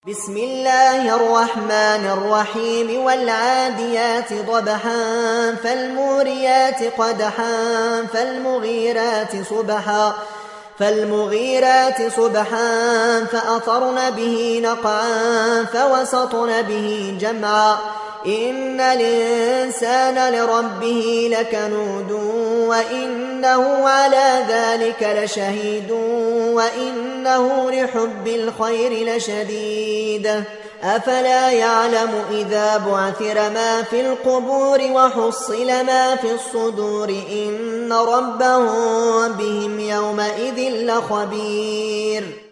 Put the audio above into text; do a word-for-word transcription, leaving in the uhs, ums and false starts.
بسم الله الرحمن الرحيم والعاديات ضبحا فالموريات قدحا فالمغيرات صبحا فالمغيرات صبحا فأثرن به نقعا فوسطن به جمعا إن الإنسان لربه لكنود وإنه على ذلك لشهيد وإنه لحب الخير لشديد أفلا يعلم إذا بعثر ما في القبور وحصل ما في الصدور إن ربهم بهم يومئذ لخبير